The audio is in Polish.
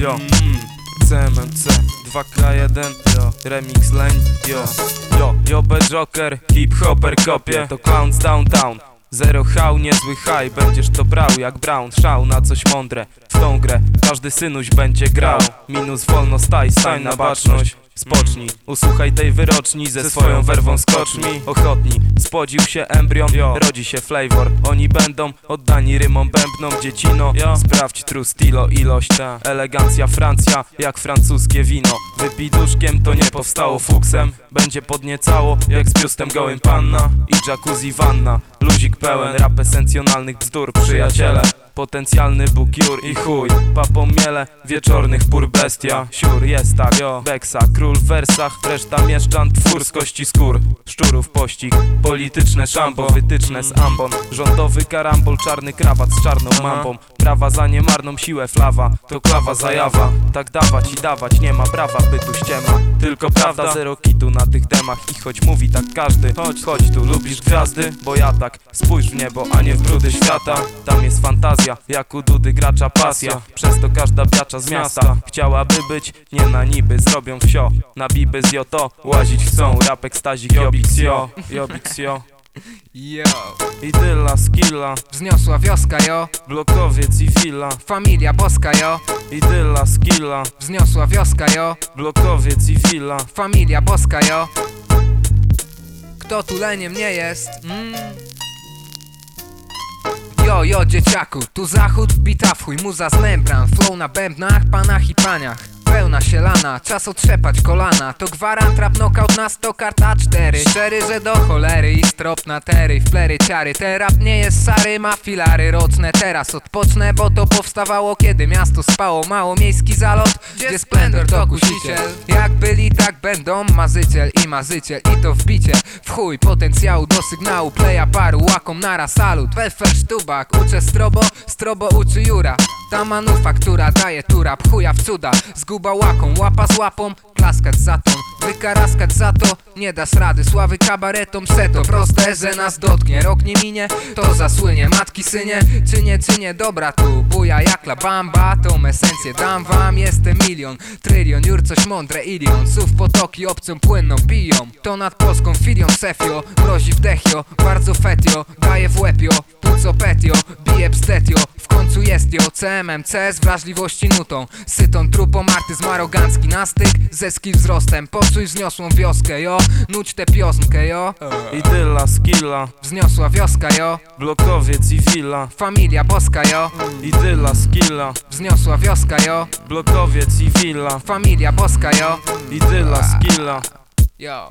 Yo, CMMC 2K1, yo, remix lane, yo, Joker, hip-hopper kopie. To clowns downtown, zero hał, niezły high. Będziesz to brał jak Brown, szał na coś mądre. W tą grę każdy synuś będzie grał. Minus wolno stań na baczność. Spocznij, usłuchaj tej wyroczni, ze swoją werwą skocz mi. Ochotni, spodził się embrion, rodzi się flavor. Oni będą oddani rymom bębnom, dziecino. Sprawdź true stilo, ilość, elegancja Francja, jak francuskie wino. Wypij duszkiem, to nie powstało fuksem. Będzie podniecało, jak z biustem gołym panna i jacuzzi wanna. Luzik pełen rap esencjonalnych bzdur, przyjaciele. Potencjalny bukiur i chuj, papą miele wieczornych pór bestia. Siur jest tak, Beksa, król w wersach, reszta mieszczan, twór z kości skór. Szczurów pościg, polityczne szambo, wytyczne z ambon. Rządowy karambol, czarny krawat z czarną mambą. Prawa za niemarną siłę flawa, to klawa zajawa. Tak dawać i dawać, nie ma prawa, by tu ściema. Tylko prawda, zero kitu na tych demach. I choć mówi tak każdy, chodź tu, lubisz gwiazdy? Bo ja tak, spójrz w niebo, a nie w brudy świata. Tam jest fantazja, jak u Dudy gracza pasja. Przez to każda biacza z miasta chciałaby być, nie na niby, zrobią wsio. Na biby z joto, łazić chcą. Rap ekstazik, jobix yo. Yo, Idyla, skilla, wzniosła wioska, jo. blokowiec i willa. Familia boska, jo. Idyla, skilla, Wzniosła wioska, jo. blokowiec i willa. Familia boska, jo. Kto tu leniem nie jest? Jo, dzieciaku, tu zachód wbita w chuj, muza z membran. Flow na bębnach, panach i paniach. Pełna sielana, czas otrzepać kolana. To gwarant, rap knockout na 100 kart A4. Szczery, że do cholery i strop na tery. W plery ciary, ten rap nie jest sary. Ma filary roczne, teraz odpocznę. Bo to powstawało, kiedy miasto spało. Mało miejski zalot, gdzie splendor to kusiciel. Jak byli, tak będą, mazyciel i mazyciel. I to wbicie, w chuj potencjału do sygnału. Playa paru, łakom nara, salut. Welfer sztubak, uczę strobo uczy Jura. Ta manufaktura daje tu rap, chuja w cuda. Zguba łaką, łapa z łapą, klaskać za ton, wykaraskać za to. Nie dasz rady, sławy kabaretom seto. Proste, że nas dotknie, rok nie minie, to zasłynie. Matki, synie, czy nie, dobra tu buja jak la bamba. Tą esencję dam wam, jestem milion, trylion. Jur coś mądre, ilion, słów potoki obcą płynną piją. To nad polską filią sefio, mrozi w dechio, bardzo fetio. Daje w łepio, puco petio, bije bstetio. W końcu jest jo, CMMC z wrażliwości nutą. Syton trupą, artyzm arogancki na styk ze skill wzrostem. Poczuj wzniosłą wioskę, jo. Nuć tę piosnkę, jo. Idyla, skilla, Wzniosła wioska, jo. blokowiec i willa. Familia boska, jo. Idyla, skilla, Wzniosła wioska, jo. blokowiec i willa. Familia boska, jo. Idyla, skilla. Yo.